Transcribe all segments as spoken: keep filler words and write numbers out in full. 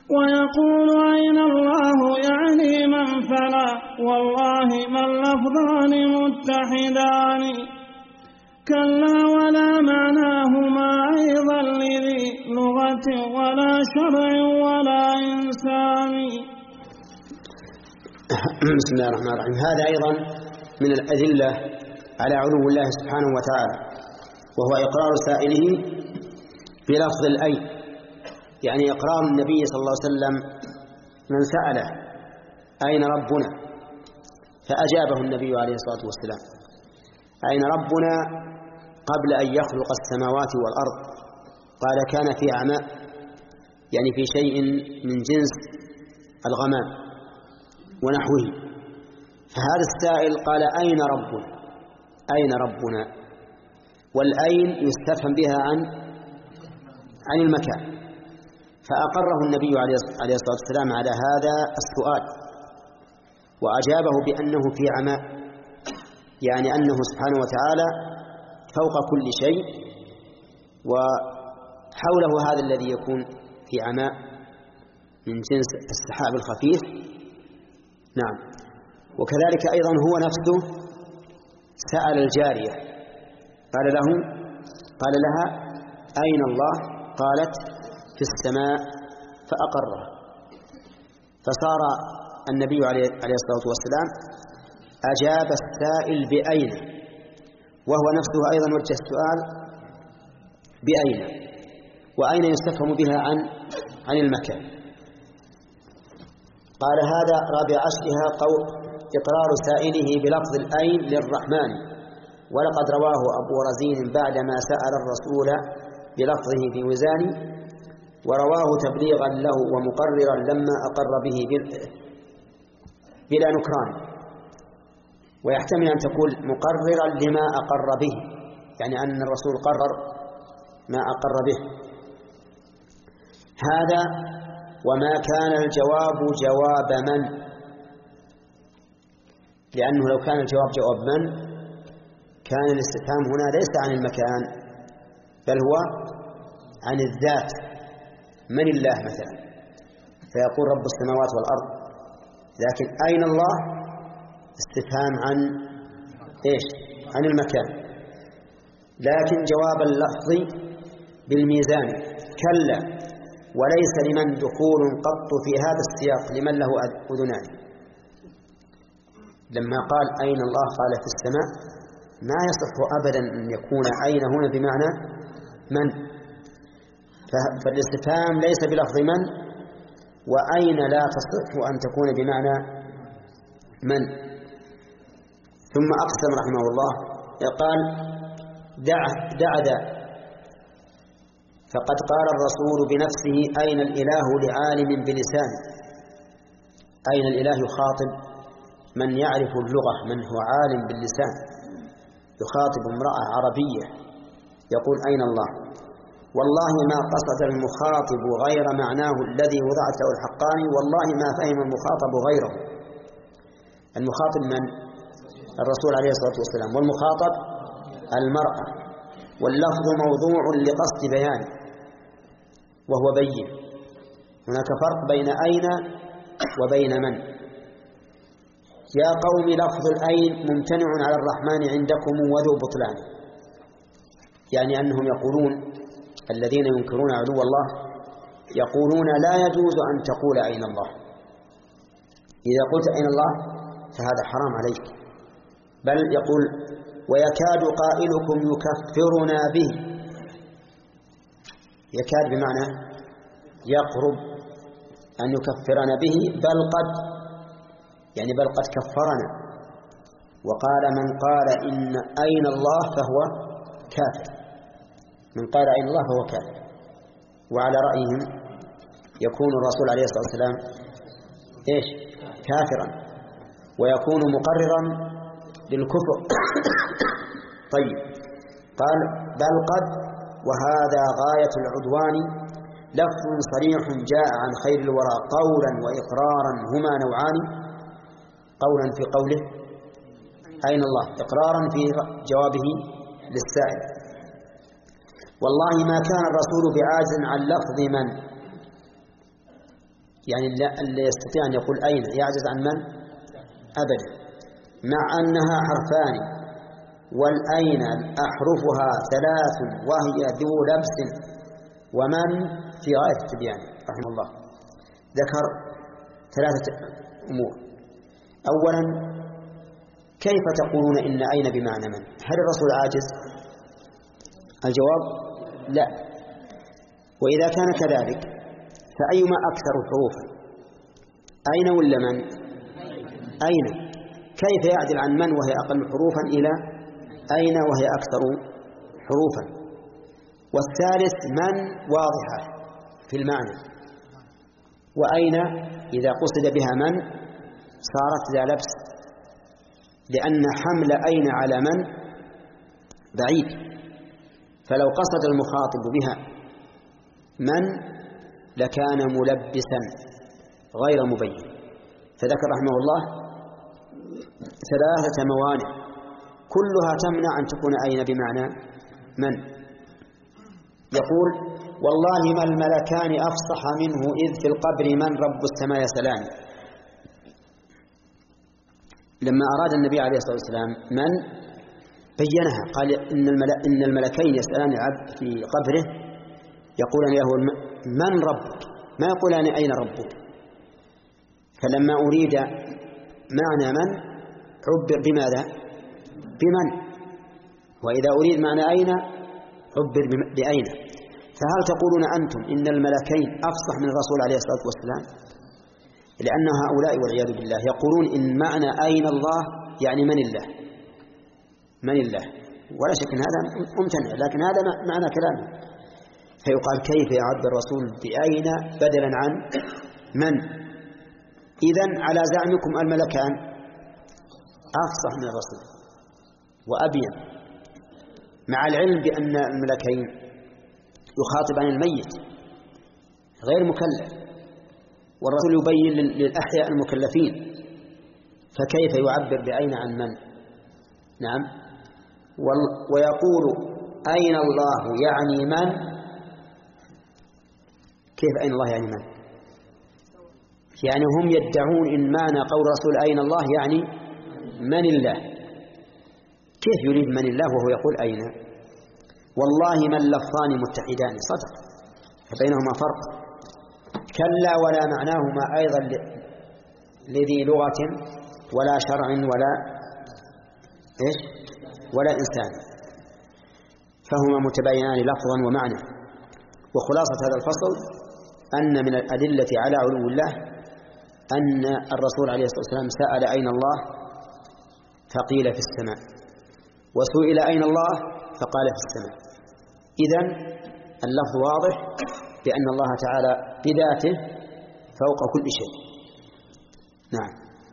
ويقول أين الله يعني من فلا والله ما اللفظان متحدان كلا ولا معناهما أيضا لذي لغة ولا شرع ولا إنسان. بسم الله الرحمن الرحيم. هذا أيضا من الأدلة على علو الله سبحانه وتعالى، وهو إقرار سائله بلفظ الأين، يعني إقرار النبي صلى الله عليه وسلم من سأله أين ربنا فأجابه النبي عليه الصلاة والسلام أين ربنا قبل أن يخلق السماوات والأرض، قال كان في أعماء، يعني في شيء من جنس الغمام ونحوه. فهذا السائل قال أين ربنا أين ربنا والأين يستفهم بها عن عن المكان، فأقره النبي عليه الصلاة والسلام على هذا السؤال وأجابه بأنه في عماء، يعني أنه سبحانه وتعالى فوق كل شيء وحوله هذا الذي يكون في عماء من جنس السحاب الخفيف. نعم. وكذلك أيضا هو نفسه سأل الجارية قال له قال لها أين الله؟ قالت في السماء فأقره. فصار النبي عليه الصلاة والسلام أجاب السائل بأين، وهو نفسه أيضا وجه السؤال بأين، وأين يستفهم بها عن عن المكان. قال هذا رابع عشرها قول إقرار سائله بلفظ الأين للرحمن، ولقد رواه أبو رزين بعدما سأل الرسول بلفظه في وزان، ورواه تبليغا له ومقررا لما أقر به بلا نكران. ويحتمل أن تقول مقررا لما أقر به، يعني أن الرسول قرر ما أقر به. هذا وما كان الجواب جواب من، لأنه لو كان الجواب جواب من كان الاستفهام هنا ليس عن المكان بل هو عن الذات، من الله مثلا، فيقول رب السماوات والأرض، لكن أين الله استفهام عن إيش؟ عن المكان. لكن جواب اللفظ بالميزان كلا وليس لمن دخول قط في هذا السياق لمن له أذنان. لما قال أين الله قال في السماء، ما يصح أبدا أن يكون أين هنا بمعنى من، فالاستفهام ليس بلفظ من، وأين لا تصح أن تكون بمعنى من. ثم أقسم رحمه الله قال دع دع دع فقد قال الرسول بنفسه أين الإله لعالم بلسان. أين الإله يخاطب من يعرف اللغة، من هو عالم باللسان، يخاطب امرأة عربية يقول أين الله. والله ما قصد المخاطب غير معناه الذي وضعت له الحقاني، والله ما فهم المخاطب غيره. المخاطب من؟ الرسول عليه الصلاة والسلام، والمخاطب المرأة، واللفظ موضوع لقصد بيان وهو بين. هناك فرق بين أين وبين من. يا قوم لفظ الأين ممتنع على الرحمن عندكم وذو بطلان، يعني أنهم يقولون الذين ينكرون علو الله يقولون لا يجوز أن تقول أين الله، إذا قلت أين الله فهذا حرام عليك. بل يقول ويكاد قائلكم يكفرنا به، يكاد بمعنى يقرب أن يكفرنا به، بل قد يعني بل قد كفرنا. وقال من قال إن أين الله فهو كافر، من قال أين الله فهو كافر. وعلى رأيهم يكون الرسول عليه الصلاة والسلام إيش؟ كافرا، ويكون مقررا للكفر. طيب قال بل قد، وهذا غاية العدوان، لفظ صريح جاء عن خير الورى قولا وإقرارا هما نوعان. قولا في قوله أين الله، إقرارا في جوابه للسائل. والله ما كان الرسول بعاجز عن لفظ من، يعني اللي يستطيع أن يقول أين يعجز عن من؟ أبدا. مع أنها حرفان، والأين أحرفها ثلاث وهي ذو لبس ومن في غاية التبيان رحمه الله. ذكر ثلاثة أمور. أولا، كيف تقولون إن أين بمعنى من؟ هل الرسول عاجز؟ الجواب لا. وإذا كان كذلك فأيما أكثر حروفا، أين ولا من؟ أين. كيف يعدل عن من وهي أقل حروفا إلى أين وهي أكثر حروفا؟ والثالث، من واضحة في المعنى، وأين إذا قصد بها من صارت ذا لبس، لأن حمل أين على من بعيد، فلو قصد المخاطب بها من لكان ملبسا غير مبين. فذكر رحمه الله ثلاثة موانع كلها تمنع أن تكون أين بمعنى من. يقول: والله ما الملكان أفصح منه إذ في القبر من رب السماء يسألان. لما أراد النبي عليه الصلاة والسلام من بينها، قال إن, الملك إن الملكين يسألان العبد في قبره يقولان له من ربك، ما يقولان أين ربك. فلما أريد معنى من عبر بماذا؟ بمن. وإذا أريد معنى أين عبر بأين. فهل تقولون أنتم إن الملكين أفصح من الرسول عليه الصلاة والسلام؟ لأن هؤلاء والعياذ بالله يقولون إن معنى أين الله يعني من الله، من الله، ولا شك أن هذا ممتنع، لكن هذا معنى كلامه. فيقال: كيف يعبر الرسول بأين بدلا عن من؟ إذن على زعمكم الملكان أفصح من الرسول وأبين، مع العلم بأن الملكين يخاطب عن الميت غير مكلف، والرسول يبين للأحياء المكلفين، فكيف يعبر بأين عن من؟ نعم. ويقول: أين الله يعني من؟ كيف أين الله يعني من؟ يعني هم يدعون إن معنى قول رسول أين الله يعني من الله. كيف يريد من الله وهو يقول أين؟ والله ما اللفظان متحدان، صدق، فبينهما فرق. كلا ولا معناهما أيضا لذي لغة ولا شرع ولا إيش ولا إنسان، فهما متباينان لفظا ومعنى. وخلاصة هذا الفصل أن من الأدلة على علو الله أن الرسول عليه الصلاة والسلام سأل أين الله فقيل في السماء، وسئل أين الله فقال في السماء. إذن اللفظ واضح بأن الله تعالى بذاته فوق كل شيء. نعم.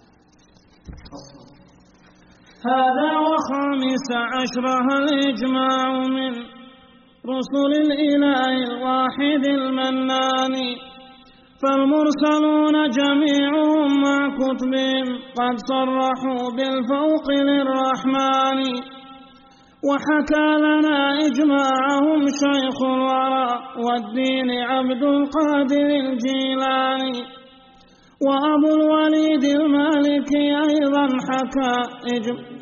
هذا وخامس عشرها الإجماع من رسل الإله الواحد المنان، فالمرسلون جميعهم مع كتبهم قد صرحوا بالفوق للرحمن، وحكى لنا إجماعهم شيخ الورى والدين عبد القادر الجيلاني، وأبو الوليد المالكي أيضا حكى إجماع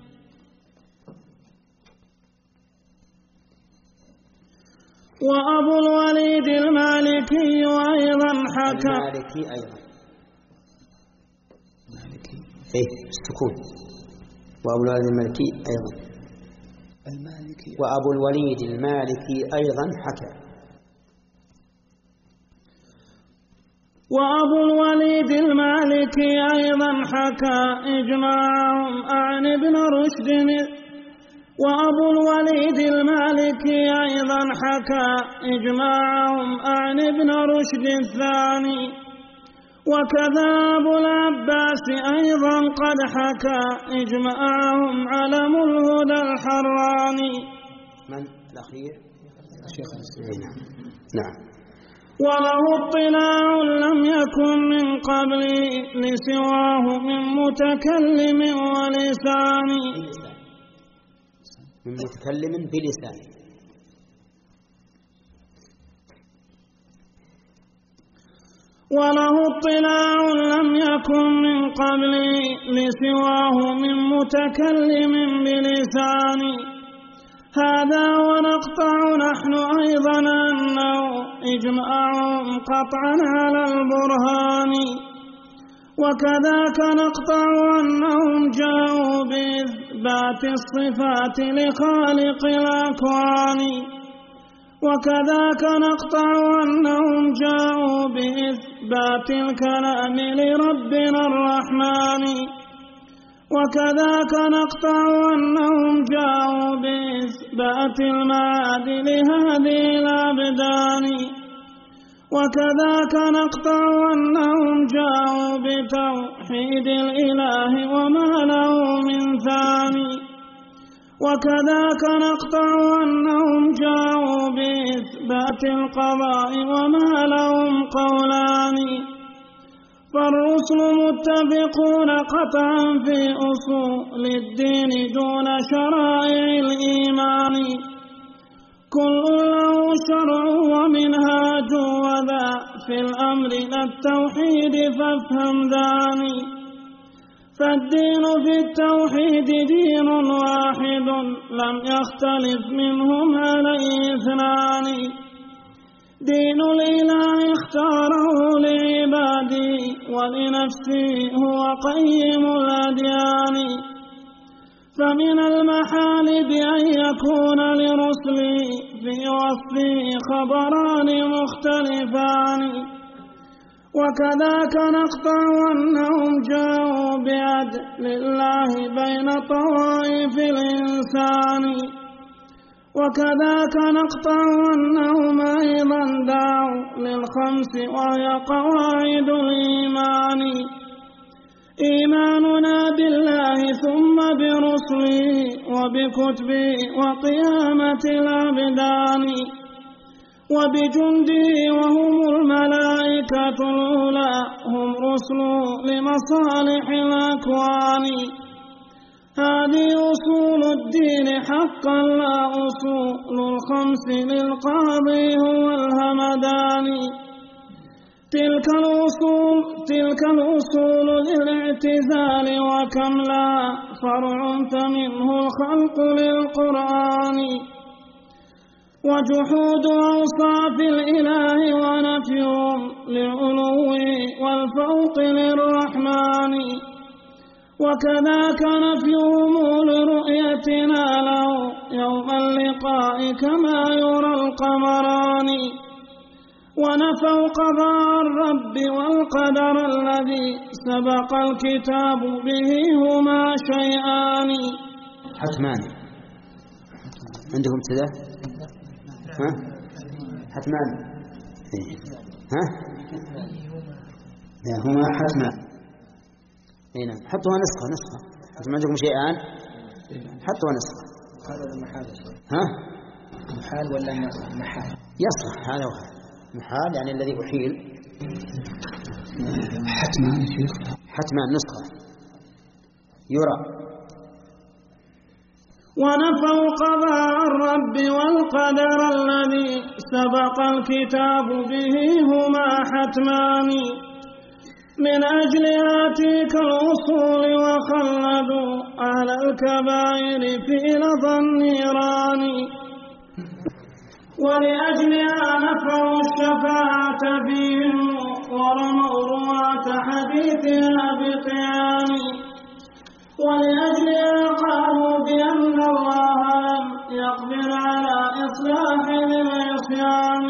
وأبو الوليد المالكي أيضا حكى المالكي أيضا المالكي إيه السكون وأبو الوليد المالكي أيضا المالكي وأبو الوليد المالكي أيضا حكى وأبو الوليد المالكي أيضا حكى إجماعهم عن ابن رشد وأبو الوليد المالكي أيضا حكى إجماعهم عن ابن رشد الثاني، وكذا أبو العباس أيضا قد حكى إجماعهم علم الهدى الحراني. من الأخير؟ الشيخ الإسلام. نعم. وله اطلاع لم يكن من قبله لسواه من متكلم ولسان من متكلم بلسان. وله اطلاع لم يكن من قبلي لسواه من متكلم بلساني. هذا ونقطع نحن أيضا أنه إجماع قطعا على البرهان. وكذاك نقطع أنهم جاءوا بإثبات الصفات لخالق الأكوان. وكذاك نقطع أنهم جاءوا بإثبات الكلام لربنا الرحمن. وكذاك نقطع أنهم جاءوا بإثبات المعاد لهذه الأبدان. وكذاك نقطع أنهم جاءوا بتوحيد الإله وما له من ثاني. وكذاك نقطع أنهم جاءوا بإثبات القضاء وما لهم قولان. فالرسل متفقون قطعا في أصول الدين دون شرائع الإيمان. كل له شرع ومنهاج وذا في الأمر للتوحيد فافهم ذاني. فالدين في التوحيد دين واحد لم يختلف منهم عليه اثنان. دين الإله اختاره لعباده ولنفسه هو قيم الأديان. فمن المحال بأن يكون لرسله في وصفه خبران مختلفان. وكذاك نقطع أنهم جاءوا بعدل الله بين طوائف الإنسان. وكذاك نقطع أنهم أيضا دعوا للخمس وهي قواعد الإيمان. إيماننا بالله ثم برسله وبكتبه وقيامة الأبدان وبجنده وهم الملائكة الأولى هم رسله لمصالح الأكوان. هذه أصول الدين حقا لا أصول الخمس للقاضي هو الهمدان. تلك الأصول تلك الأصول للاعتزال وكم لا فرع منه الخلق للقرآن. وجحود أوصاف الإله ونفيهم للعلو والفوق للرحمن. وكذاك نفيهم لرؤيتنا له يوم اللقاء كما يرى القمران. ونفوا قضاء الرب والقدر الذي سبق الكتاب به هما شيئان. حتمان عندكم كذا؟ ها؟ حتمان ها؟ لا هما حتمان. هنا حطوها نسخة نسخة. أنتم عندكم شيئان حطوها نسخة. ها؟ محال ولا محال؟ يصلح هذا وهذا. محال يعني الذي أحيل. حتمان يا شيخ. حتمان نسخة يرى. ونفوا قضاء الرب والقدر الذي سبق الكتاب به هما حتمان. من أجل آتيك الأصول وخلدوا أهل الكبائر في لظى النيران. ولأجلها نفعوا الشفاعة فيهم ورموا رواة حديثها بقيام. ولأجلها قالوا بأن الله لم يقدر على إصلاح العصيان.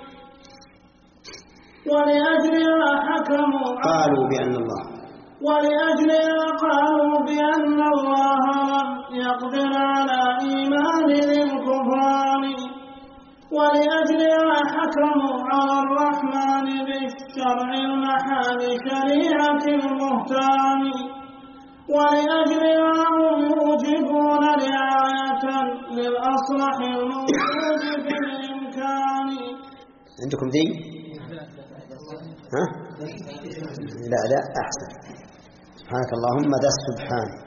ولأجلها حكموا قالوا بأن الله ولأجلها قالوا بأن الله لم يقدر على إيمان للكفران. ولأجلها حكموا على الرحمن بالشرع المحال شريعة المهتان. ولأجلها هم يوجبون رعاية للأصلح الموجود في الإمكان. عندكم ذي؟ ها؟ لا لا أحسن. سبحانك اللهم ذا السبحان.